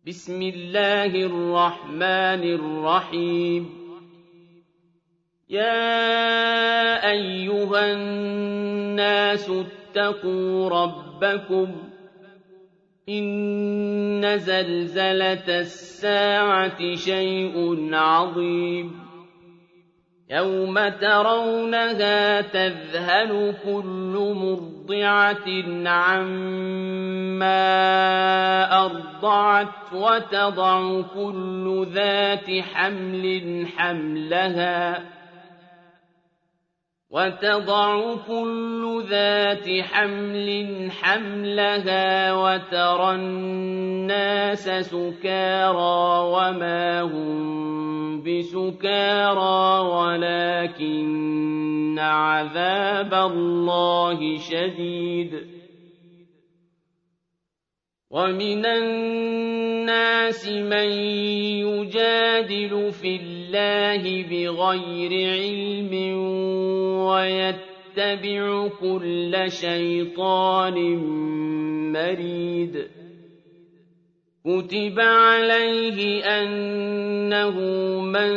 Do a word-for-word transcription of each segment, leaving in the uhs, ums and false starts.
بسم الله الرحمن الرحيم يا أيها الناس اتقوا ربكم إن زلزلة الساعة شيء عظيم يوم ترونها تذهل كل مرضعة عما أرضعت وتضع كل ذات حمل حملها وتضع كل ذات حمل حملها وترى الناس سكارى وما هم بسكارى ولكن عذاب الله شديد ومن الناس من يجادل في الله بغير علم ويتبع كل شيطان مريد كتب عليه أنه من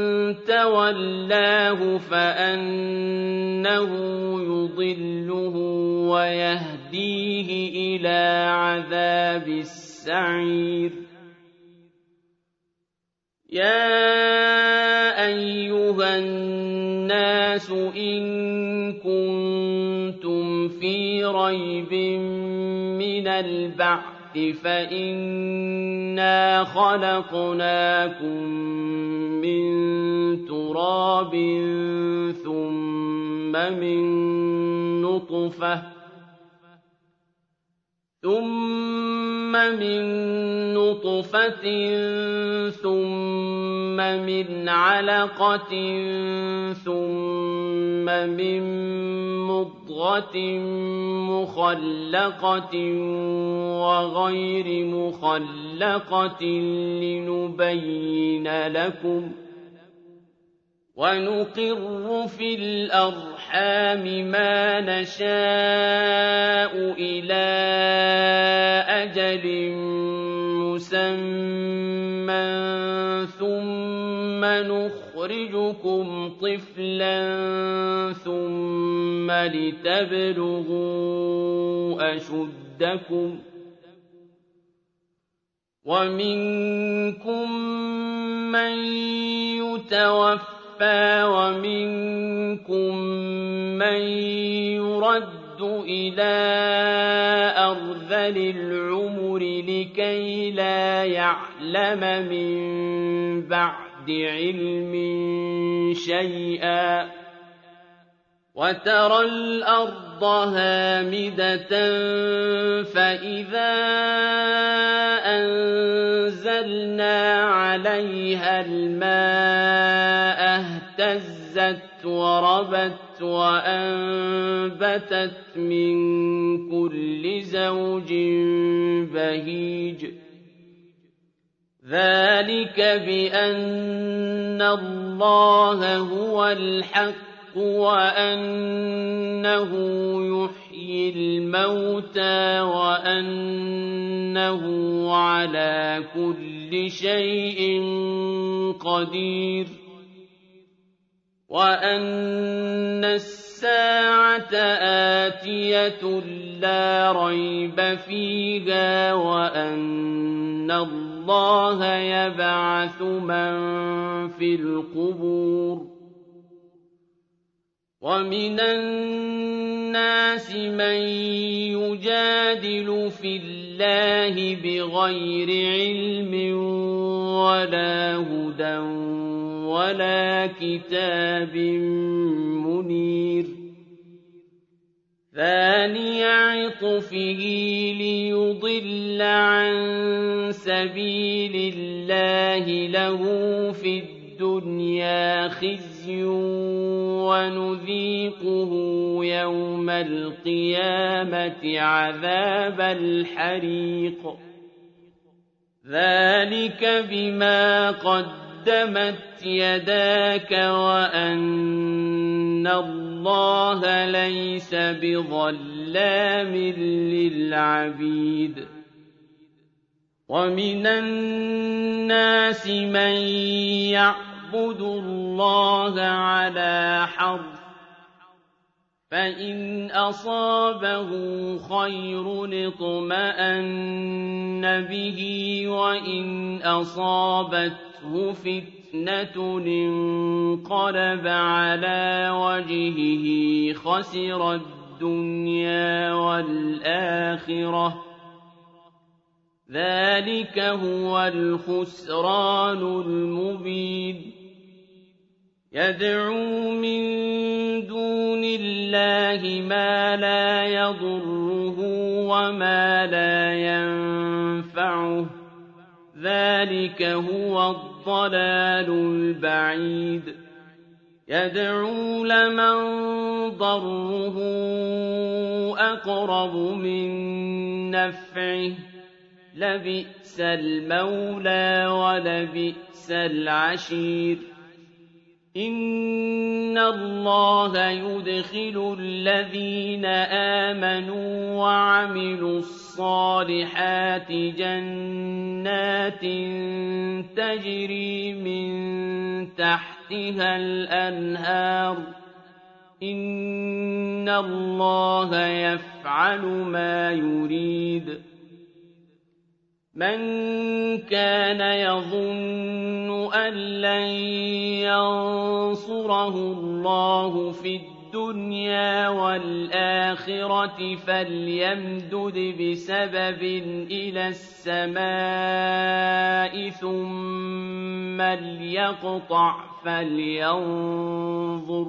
تولاه فأنه يضله ويهديه إلى عذاب السعير يا أيها الناس إن كنتم في ريب من البعث فإنا خلقناكم من تراب ثم من نطفة ثم من نطفة ثم من علقة ثم من مضغة مخلقة وغير مخلقة لنبين لكم ونقر في الأرحام ما نشاء إلى أجل مسمى ثم نخرجكم طفلا ثم لتبلغوا أشدكم ومنكم من يتوفى ومنكم من يرد إلى أرذل العمر لكي لا يعلم من بعد علم شيئا وترى الأرض هامدة فإذا أنزلنا عليها الماء اهتزت وربت وأنبتت من كل زوج بهيج ذلك بأن الله هو الحق وأنه يحيي الموتى وأنه على كل شيء قدير وأن الساعة آتية لا ريب فيها وأن الله يبعث من في القبور ومن الناس من يجادل في الله بغير علم ولا هدى ولا كتاب منير ثاني عطفه ليضل عن سبيل الله له في الدنيا خزي ونذيقه يوم القيامة عذاب الحريق ذلك بما قدمت يداك وأن الله ليس بظلام للعبيد وَمِنَ النَّاسِ مَن يَعْبُدُ اللَّهَ عَلَىٰ حَرْفٍ ۖ فَإِنْ أَصَابَهُ خَيْرٌ اطْمَأَنَّ بِهِ وَإِنْ أَصَابَتْهُ فِتْنَةٌ انقَلَبَ عَلَىٰ وَجْهِهِ خَسِرَ الدُّنْيَا وَالْآخِرَةَ ۚ ذَٰلِكَ هُوَ الْخُسْرَانُ الْمُبِينُ يَدْعُو مِن دُونِ اللَّهِ مَا لَا يَضُرُّهُ وَمَا لَا يَنفَعُهُ ۚ ذَٰلِكَ هُوَ الضَّلَالُ الْبَعِيدُ يَدْعُو لَمَن ضَرُّهُ أَقْرَبُ مِن نَّفْعِهِ ۚ لَبِئْسَ الْمَوْلَىٰ وَلَبِئْسَ الْعَشِيرُ إِنَّ اللَّهَ يُدْخِلُ الَّذِينَ آمَنُوا وَعَمِلُوا الصَّالِحَاتِ جَنَّاتٍ تَجْرِي مِن تَحْتِهَا الْأَنْهَارُ ۚ إِنَّ اللَّهَ يَفْعَلُ مَا يُرِيدُ مَن كَانَ يَظُنُّ أَن لَّن يَنصُرَهُ اللَّهُ فِي الدُّنْيَا وَالْآخِرَةِ فَلْيَمْدُدْ بِسَبَبٍ إِلَى السَّمَاءِ ثُمَّ لْيَقْطَعْ فَلْيَنظُرْ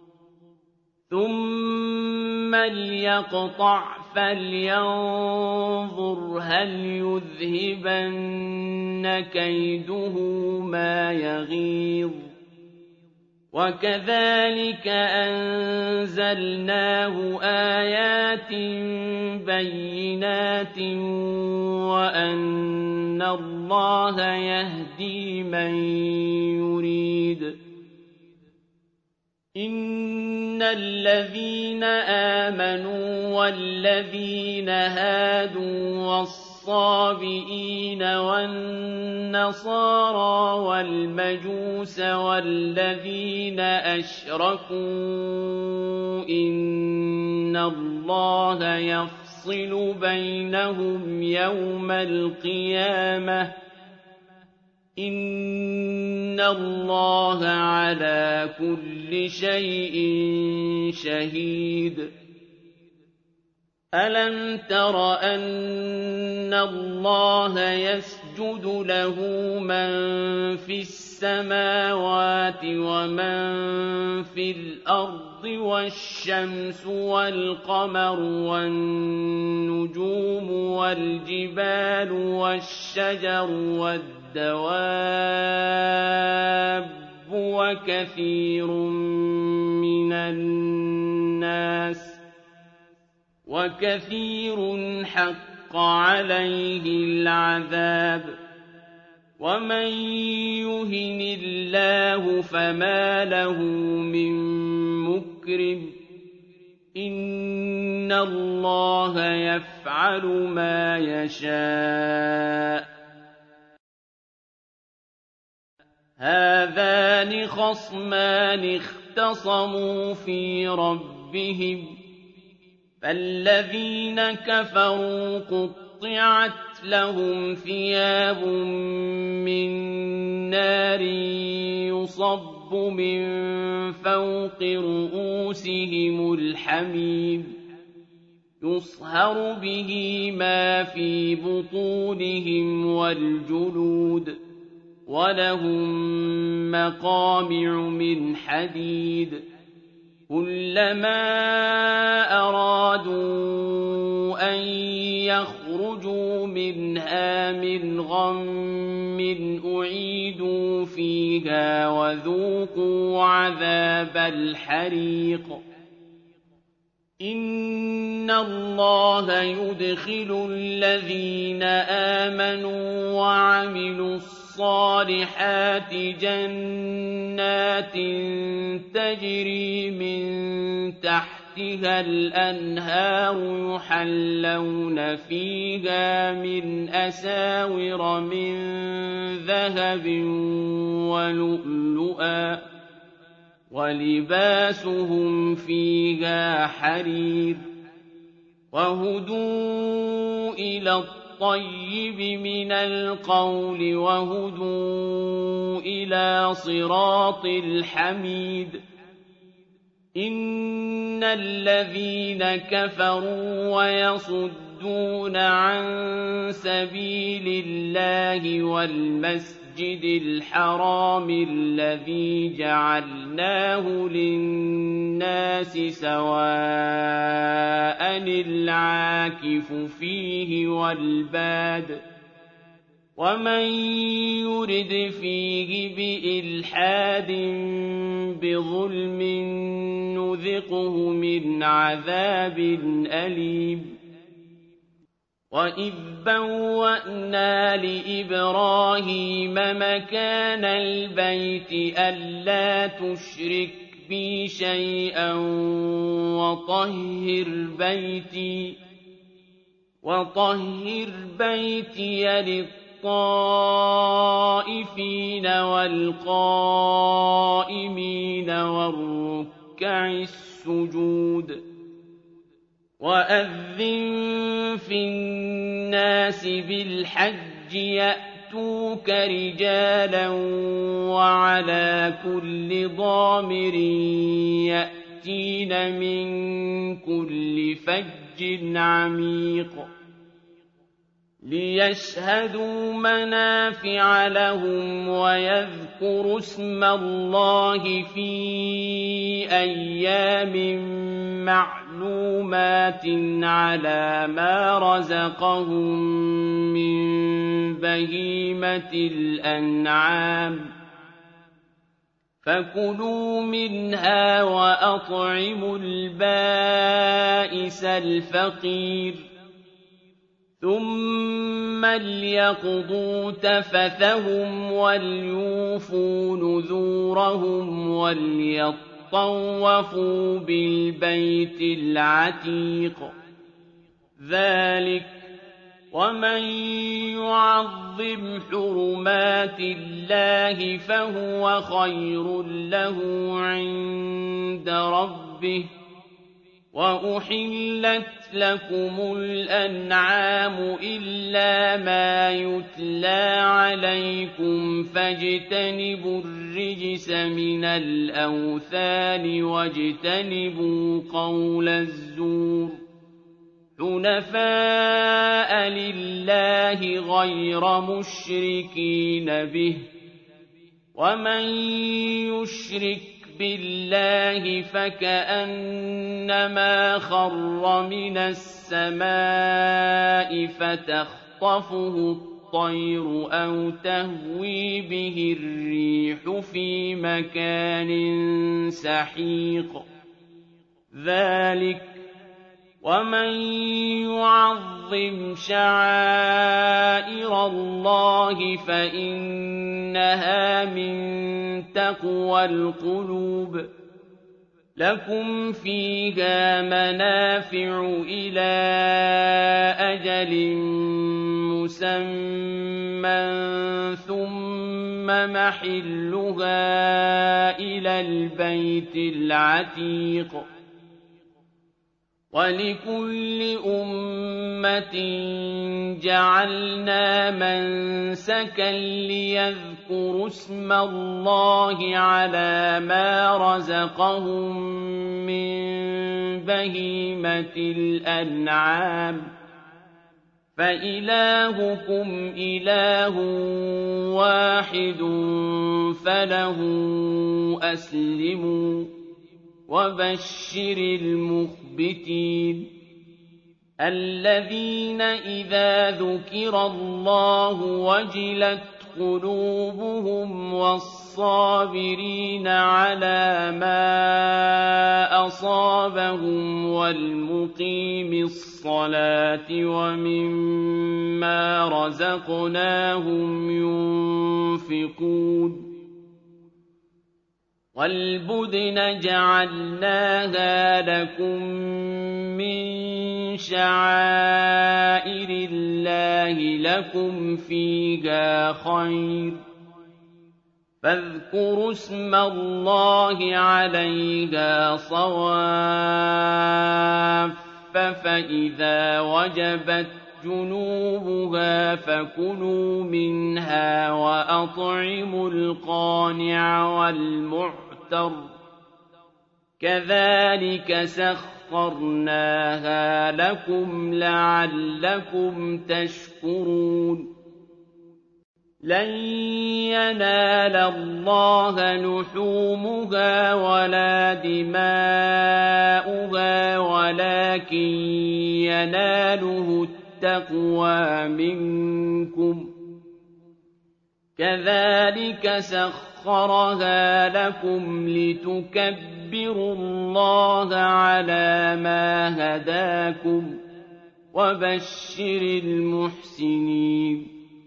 ثُمَّ لْيَقْطَعْ فَلْيَنظُرْ هَلْ يُذْهِبَنَّ كَيْدُهُ مَا يَغِيظُ وَكَذَٰلِكَ أَنزَلْنَاهُ آيَاتٍ بَيِّنَاتٍ وَأَنَّ اللَّهَ يَهْدِي مَن يُرِيدُ إِنَّ الَّذِينَ آمَنُوا وَالَّذِينَ هَادُوا وَالصَّابِئِينَ وَالنَّصَارَىٰ وَالْمَجُوسَ وَالَّذِينَ أَشْرَكُوا إِنَّ اللَّهَ يَفْصِلُ بَيْنَهُمْ يَوْمَ الْقِيَامَةِ ۚ إِنَّ اللَّهَ عَلَىٰ كُلِّ شَيْءٍ شَهِيدٌ أَلَمْ تَرَ أَنَّ اللَّهَ يَسْجُدُ لَهُ مَن فِي السَّمَاوَاتِ وَمَن فِي الْأَرْضِ وَالشَّمْسُ وَالْقَمَرُ وَالنُّجُومُ وَالْجِبَالُ وَالشَّجَرُ وَالدَّوَابُّ وَكَثِيرٌ مِّنَ النَّاسِ وَكَثِيرٌ حَقَّ عَلَيْهِ الْعَذَابُ وَمَن يُهِنِ اللَّهُ فَمَا لَهُ مِن مُّكْرِمٍ إِنَّ اللَّهَ يَفْعَلُ مَا يَشَاءُ هَٰذَانِ خَصْمَانِ اخْتَصَمُوا فِي رَبِّهِمْ فَالَّذِينَ كَفَرُوا قُطِّعَتْ لَهُمْ ثِيَابٌ مِّن نَّارٍ يُصَبُّ مِن فَوْقِ رُءُوسِهِمُ الْحَمِيمُ يُصْهَرُ بِهِ مَا فِي بُطُونِهِمْ وَالْجُلُودُ وَلَهُم مَّقَامِعُ مِنْ حَدِيدٍ كُلَّمَا أَرَادُوا أَن يَخْرُجُوا مِنْهَا مِنْ غَمٍّ أُعِيدُوا فِيهَا وَذُوقُوا عَذَابَ الْحَرِيقِ إِنَّ اللَّهَ يُدْخِلُ الَّذِينَ آمَنُوا وَعَمِلُوا الصَّالِحَاتِ جَنَّاتٍ تَجْرِي مِن تَحْتِهَا تحتها الأنهار يحلون فيها من أساور من ذهب ولؤلؤا ولباسهم فيها حرير وهدوا إلى الطيب من القول وهدوا إلى صراط الحميد إن الذين كفروا ويصدون عن سبيل الله والمسجد الحرام الذي جعلناه للناس سواء العاكف فيه والباد ومن يرد فيه بإلحاد بظلم نذقه من عذاب أليم وإذ بوأنا لإبراهيم مكان البيت ألا تشرك بي شيئا وطهر بيتي وطهر بيتي للطائفين والقائمين والركع السجود وأذن في الناس بالحج يأتوك رجالا وعلى كل ضامر يأتين من كل فج عميق ليشهدوا منافع لهم ويذكروا اسم الله في أيام معلومات على ما رزقهم من بهيمة الأنعام فكلوا منها وأطعموا البائس الفقير ثم ليقضوا تفثهم وليوفوا نذورهم وليطوفوا بالبيت العتيق ذلك ومن يعظم حرمات الله فهو خير له عند ربه وأحلت لكم الأنعام إلا ما يتلى عليكم فاجتنبوا الرجس من الأوثان واجتنبوا قول الزور حنفاء لله غير مشركين به ومن يشرك بالله فكأنما خر من السماء فتخطفه الطير أو تهوي به الريح في مكان سحيق ذلك ومن يعظم شعائر الله فإنها من تقوى القلوب لكم فيها منافع إلى أجل مسمى ثم محلها إلى البيت العتيق ولكل أمة جعلنا منسكا ليذكروا اسم الله على ما رزقهم من بهيمة الأنعام فإلهكم إله واحد فله أسلموا وبشر المخبتين الذين إذا ذكر الله وجلت قلوبهم والصابرين على ما أصابهم والمقيم الصلاة ومما رزقناهم ينفقون وَالْبُدْنَ جَعَلْنَاهَا لَكُم مِّن شَعَائِرِ اللَّهِ لَكُمْ فِيهَا خَيْرٌ ۖ فاذكروا اسم الله عليها صواف فإذا وجبت جنوبها فكلوا منها وأطعموا القانع والمعتر كذلك سخرناها لكم لعلكم تشكرون لن ينال الله لحومها ولا دماؤها ولكن يناله التقوى منكم كذلك سخرها لكم لتكبروا الله على ما هداكم وبشر المحسنين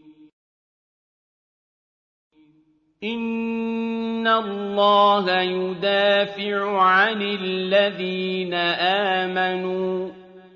إِنَّ اللَّهَ يُدَافِعُ عَنِ الَّذِينَ آمَنُوا ۗ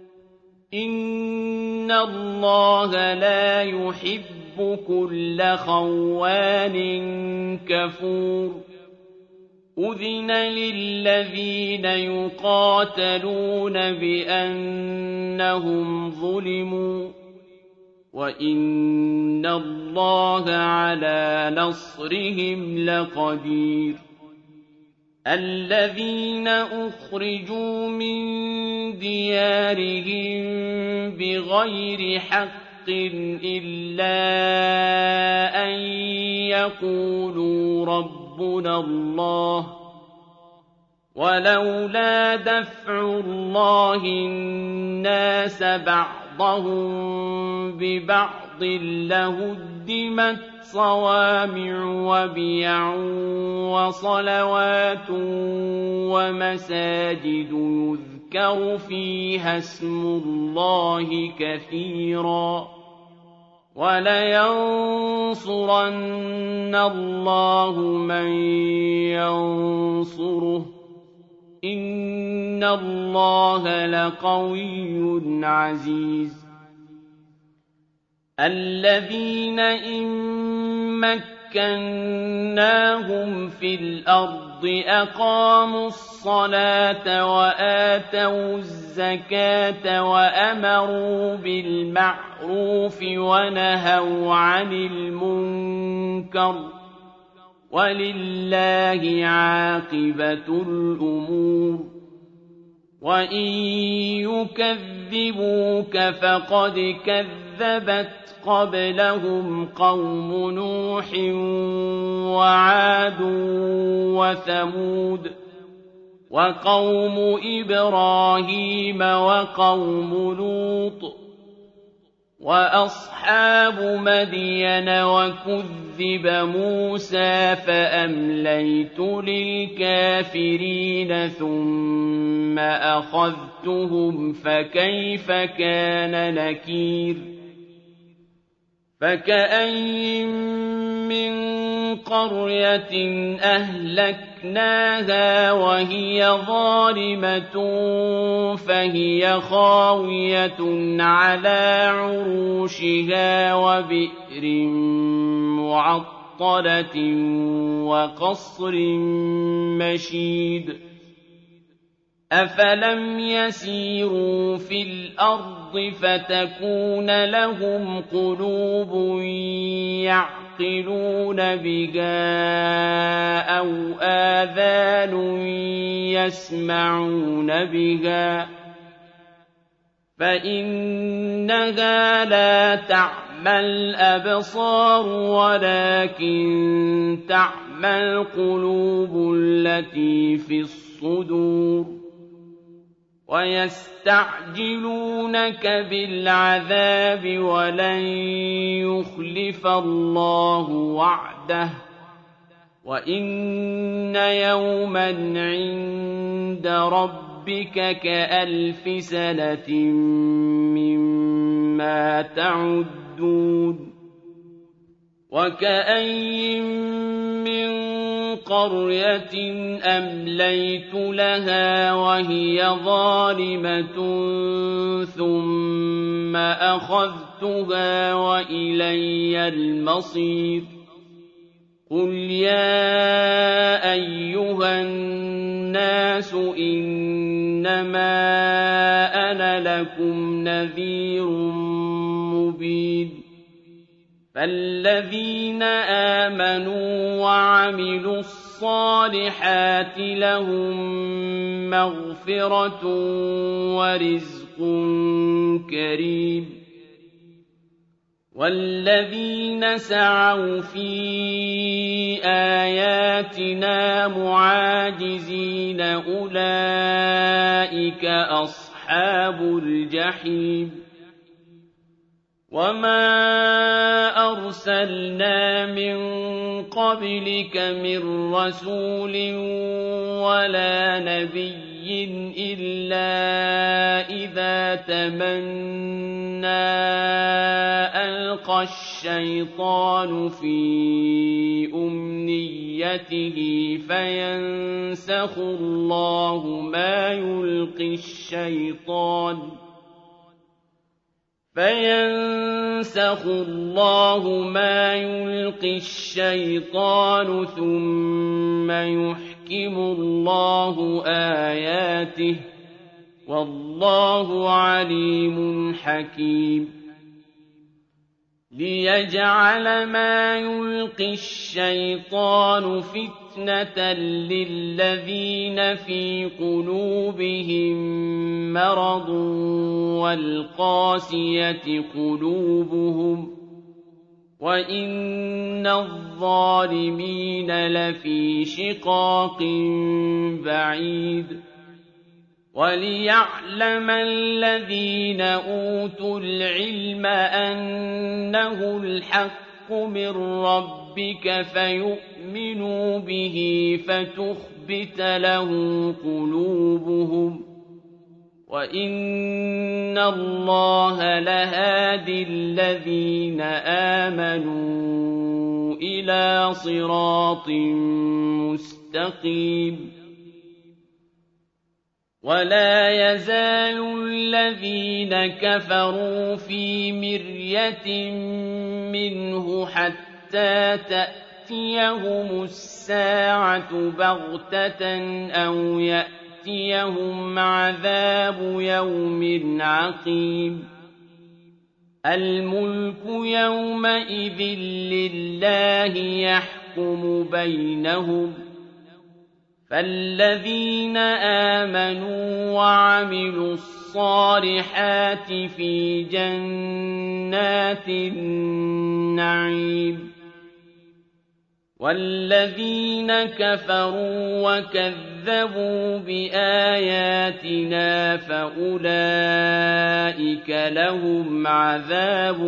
إِنَّ اللَّهَ لَا يُحِبُّ كُلَّ خَوَّانٍ كَفُورٍ أُذِنَ لِلَّذِينَ يُقَاتَلُونَ بِأَنَّهُمْ ظُلِمُوا وَإِنَّ اللَّهَ عَلَىٰ نَصْرِهِمْ لَقَدِيرٌ الَّذِينَ أُخْرِجُوا مِن دِيَارِهِم بِغَيْرِ حَقٍّ إِلَّا أَن يَقُولُوا رَبُّنَا اللَّهُ ۗ وَلَوْلَا دَفْعُ اللَّهِ النَّاسَ بَعْضَهُم بِبَعْضٍ لَّهُدِّمَتْ صَوَامِعُ وَبِيَعٌ وَصَلَوَاتٌ وَمَسَاجِدُ يُذْكَرُ فِيهَا اسْمُ اللَّهِ كَثِيرًا ۗ وَلَيَنصُرَنَّ اللَّهُ مَن يَنصُرُهُ ۗ إِنَّ اللَّهَ لَقَوِيٌّ عَزِيزٌ الَّذِينَ إِن مَّكَّنَّاهُمْ فِي الْأَرْضِ أَقَامُوا الصَّلَاةَ وَآتَوُا الزَّكَاةَ وَأَمَرُوا بِالْمَعْرُوفِ وَنَهَوْا عَنِ الْمُنكَرِ ۗ وَلِلَّهِ عَاقِبَةُ الْأُمُورِ وَإِن يُكَذِّبُوكَ فَقَدْ كَذَّبَتْ قَبْلَهُمْ قَوْمُ نُوحٍ وَعَادٌ وَثَمُودُ وَقَوْمُ إِبْرَاهِيمَ وَقَوْمُ لُوطٍ وَأَصْحَابُ مَدْيَنَ وَكُذِّبَ مُوسَىٰ فَأَمْلَيْتُ لِلْكَافِرِينَ ثُمَّ أَخَذْتُهُمْ فَكَيْفَ كَانَ نَكِيرِ فَكَأَيِّن مِّن قَرْيَةٍ أَهْلَكْنَاهَا وَهِيَ ظَالِمَةٌ فَهِيَ خَاوِيَةٌ عَلَىٰ عُرُوشِهَا وَبِئْرٍ مُّعَطَّلَةٍ وَقَصْرٍ مَّشِيدٍ أَفَلَمْ يَسِيرُوا فِي الْأَرْضِ فَتَكُونَ لَهُمْ قُلُوبٌ يَعْقِلُونَ بِهَا أَوْ آذَانٌ يَسْمَعُونَ بِهَا فَإِنَّهَا لَا تَعْمَى الْأَبْصَارُ وَلَكِن تَعْمَى الْقُلُوبُ الَّتِي فِي الصُّدُورِ وَيَسْتَعْجِلُونَكَ بِالْعَذَابِ وَلَن يُخْلِفَ اللَّهُ وَعْدَهُ وَإِنَّ يَوْمًا عِندَ رَبِّكَ كَأَلْفِ سَنَةٍ مِّمَّا تَعُدُّونَ وَكَأَيِّن مِّن قرية أمليت لها وهي ظالمة ثم أخذتها وإلي المصير قل يا أيها الناس إنما أنا لكم نذير مبين فالذين آمنوا وعملوا الصالحات لهم مغفرة ورزق كريم والذين سعوا في آياتنا معاجزين أولئك أصحاب الجحيم وما أرسلنا من قبلك من رسول ولا نبي إلا إذا تمنى ألقى الشيطان في أمنيته فينسخ الله ما يلقي الشيطان فينسخ الله ما يلقي الشيطان ثم يحكم الله آياته والله عليم حكيم ليجعل ما يلقي الشيطان فتنة للذين في قلوبهم مرض والقاسية قلوبهم وإن الظالمين لفي شقاق بعيد وليعلم الذين أوتوا العلم أنه الحق من ربك فيؤمنوا به فتخبت له قلوبهم وإن الله لهادي الذين آمنوا إلى صراط مستقيم ولا يزال الذين كفروا في مرية منه حتى تأتيهم الساعة بغتة أو يأتيهم عذاب يوم عقيم الملك يومئذ لله يحكم بينهم فالذين آمنوا وعملوا الصالحات في جنات النعيم والذين كفروا وكذبوا بآياتنا فأولئك لهم عذاب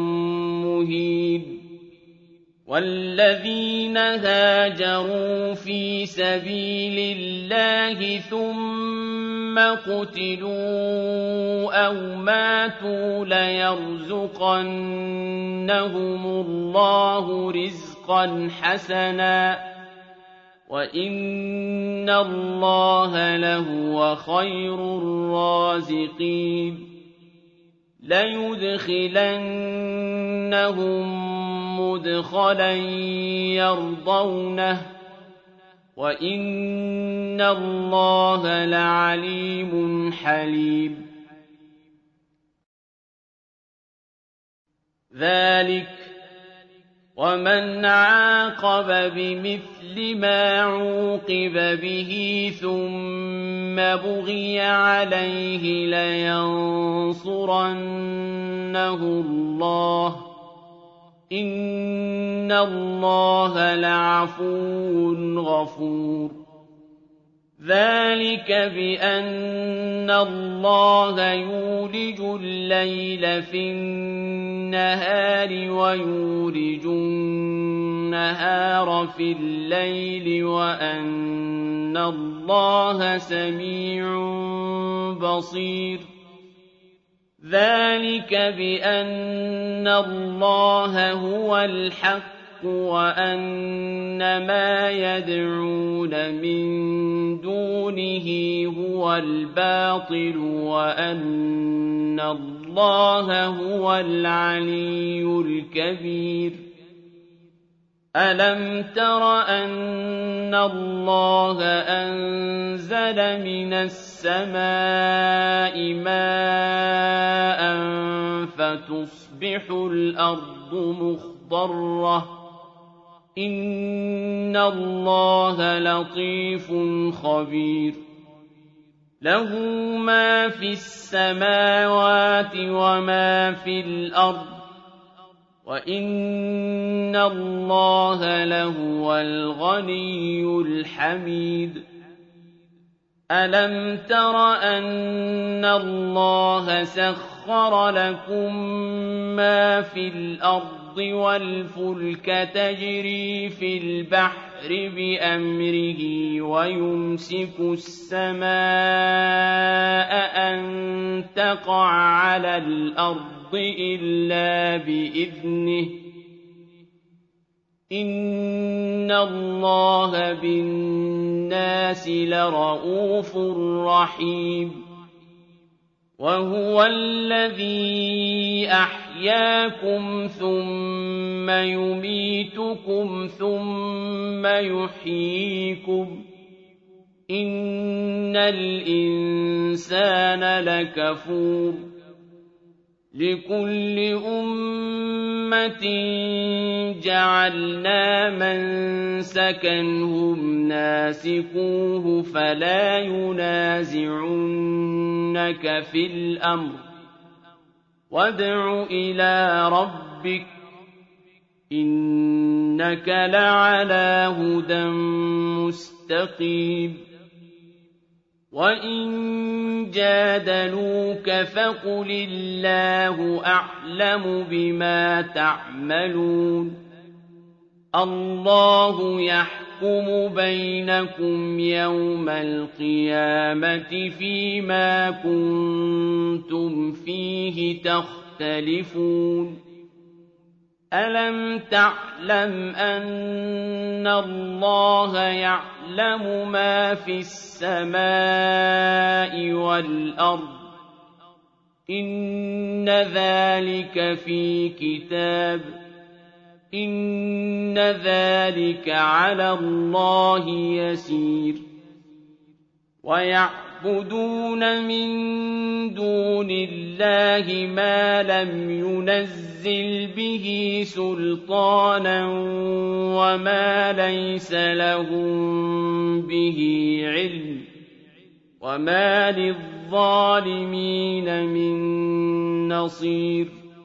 مهين والذين هاجروا في سبيل الله ثم قتلوا أو ماتوا ليرزقنهم الله رزقا حسنا وإن الله لهو خير الرازقين ليدخلنهم مدخلا يرضونه وإن الله لعليم حليم ذلك ومن عاقب بمثل ما عوقب به ثم بغي عليه لينصرنه الله إن الله لعفو غفور ذلك بأن الله يولج الليل في النهار ويولج النهار في الليل وأن الله سميع بصير ذلك بأن الله هو الحق وأن ما يدعون من دونه هو الباطل وأن الله هو العلي الكبير ألم تر أن الله أنزل من السماء ماء فتصبح الأرض مخضرة إن الله لطيف خبير له ما في السماوات وما في الأرض وَإِنَّ اللَّهَ لَهُوَ الْغَنِيُّ الْحَمِيدُ أَلَمْ تَرَ أَنَّ اللَّهَ سَخَّرَ لَكُم مَّا فِي الْأَرْضِ وَالْفُلْكَ تَجْرِي فِي الْبَحْرِ بِأَمْرِهِ وَيُمْسِكُ السَّمَاءَ أَن تَقَعَ عَلَى الْأَرْضِ إِلَّا بِإِذْنِهِ إِنَّ اللَّهَ بِالنَّاسِ لَرَءُوفٌ رَحِيمٌ وَهُوَ الَّذِي أَحْيَاكُمْ ثُمَّ يُمِيتُكُمْ ثُمَّ يُحْيِيكُمْ إِنَّ الْإِنسَانَ لَكَفُورٌ لِكُلِّ أُمَّةٍ جَعَلْنَا مَنسَكًا هُمْ نَاسِكُوهُ فَلَا يُنَازِعُنَّكَ فِي الْأَمْرِ وَادْعُ إِلَىٰ رَبِّكَ إِنَّكَ لَعَلَىٰ هُدًى مُّسْتَقِيمٍ وَإِن جَادَلُوكَ فَقُلِ اللَّهُ أَعْلَمُ بِمَا تَعْمَلُونَ اللَّهُ يَحْكُمُ بَيْنَكُمْ يَوْمَ الْقِيَامَةِ فِيمَا كُنتُمْ فِيهِ تَخْتَلِفُونَ أَلَمْ تَعْلَمْ أَنَّ اللَّهَ يَعْلَمُ مَا فِي السَّمَاءِ وَالْأَرْضِ إِنَّ ذَلِكَ فِي كِتَابٍ إِنَّ ذَلِكَ عَلَى اللَّهِ يَسِيرٌ وَيَعْبُدُونَ مِن دُونِ اللَّهِ مَا لَمْ يُنَزِّلْ بِهِ سُلْطَانًا وَمَا لَيْسَ لَهُم بِهِ عِلْمٌ وَمَا لِلظَّالِمِينَ مِن نَّصِيرٍ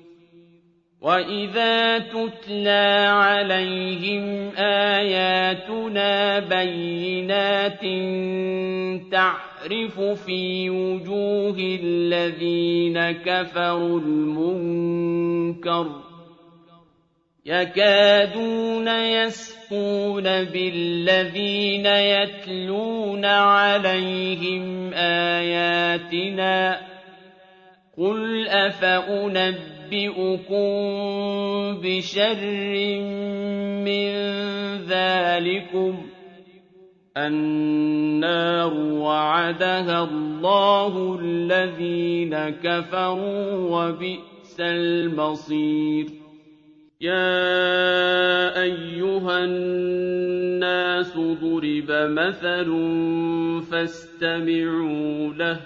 وَإِذَا تُتْلَىٰ عَلَيْهِمْ آيَاتُنَا بَيِّنَاتٍ تَعْرِفُ فِي وُجُوهِ الَّذِينَ كَفَرُوا الْمُنكَرَ يَكَادُونَ يَسْطُونَ بِالَّذِينَ يَتْلُونَ عَلَيْهِمْ آيَاتِنَا قُلْ أَفَأُنَبِّئُكُم بِشَرٍّ مِّن ذَٰلِكُمُ النَّارُ وَعَدَهَا اللَّهُ الَّذِينَ كَفَرُوا وَبِئْسَ الْمَصِيرُ يَا أَيُّهَا النَّاسُ ضُرِبَ مَثَلٌ فَاسْتَمِعُوا لَهُ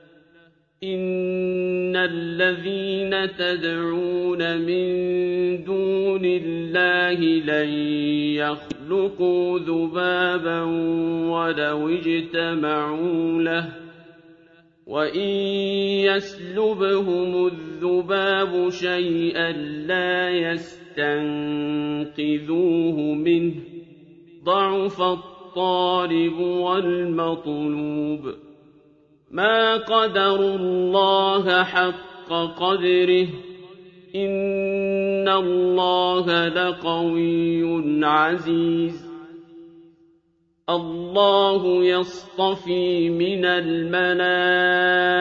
إِنَّ الَّذِينَ تَدْعُونَ مِن دُونِ اللَّهِ لَن يَخْلُقُوا ذُبَابًا وَلَوِ اجْتَمَعُوا لَهُ وَإِن يَسْلُبْهُمُ الذُّبَابُ شَيْئًا لَّا يَسْتَنقِذُوهُ مِنْهُ ضَعُفَ الطَّالِبُ وَالْمَطْلُوبُ مَا قَدَرُوا اللَّهَ حَقَّ قَدْرِهِ إِنَّ اللَّهَ لَقَوِيٌّ عَزِيزٌ اللَّهُ يَصْطَفِي مِنَ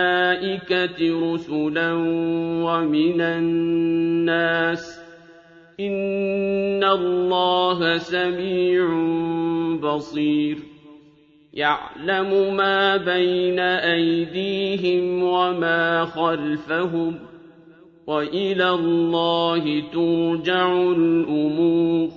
الْمَلَائِكَةِ رُسُلًا وَمِنَ النَّاسِ إِنَّ اللَّهَ سَمِيعٌ بَصِيرٌ يَعْلَمُ مَا بَيْنَ أَيْدِيهِمْ وَمَا خَلْفَهُمْ وَإِلَى اللَّهِ تُرْجَعُ الْأُمُورُ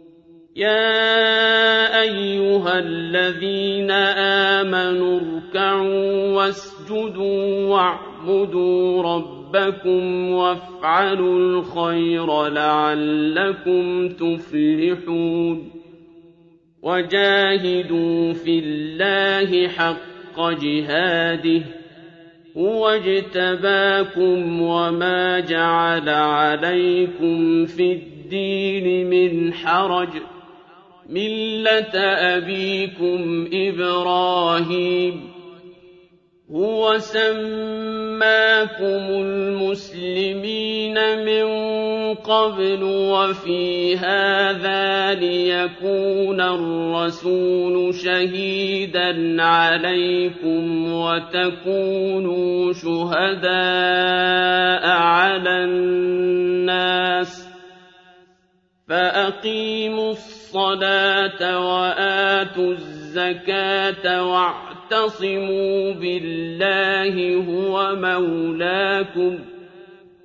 يَا أَيُّهَا الَّذِينَ آمَنُوا ارْكَعُوا وَاسْجُدُوا وَاعْبُدُوا رَبَّكُمْ وَافْعَلُوا الْخَيْرَ لَعَلَّكُمْ تُفْلِحُونَ وَجَاهِدُوا فِي اللَّهِ حَقَّ جِهَادِهِ هُوَ اجْتَبَاكُمْ وَمَا جَعَلَ عَلَيْكُمْ فِي الدِّينِ مِنْ حَرَجٍ مِلَّةَ أَبِيكُمْ إِبْرَاهِيمَ هُوَ سَمَّاكُمُ الْمُسْلِمِينَ مِن قَبْلُ وَفِي هَٰذَا لِيَكُونَ الرَّسُولُ شَهِيدًا عَلَيْكُمْ وَتَكُونُوا شُهَدَاءَ عَلَى النَّاسِ ۚ فَأَقِيمُوا الصَّلَاةَ وَآتُوا الزَّكَاةَ وَاعْتَصِمُوا بِاللَّهِ هُوَ مَوْلَاكُمْ ۖ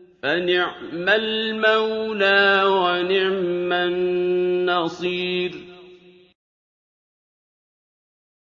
فَنِعْمَ الْمَوْلَىٰ وَنِعْمَ النَّصِيرُ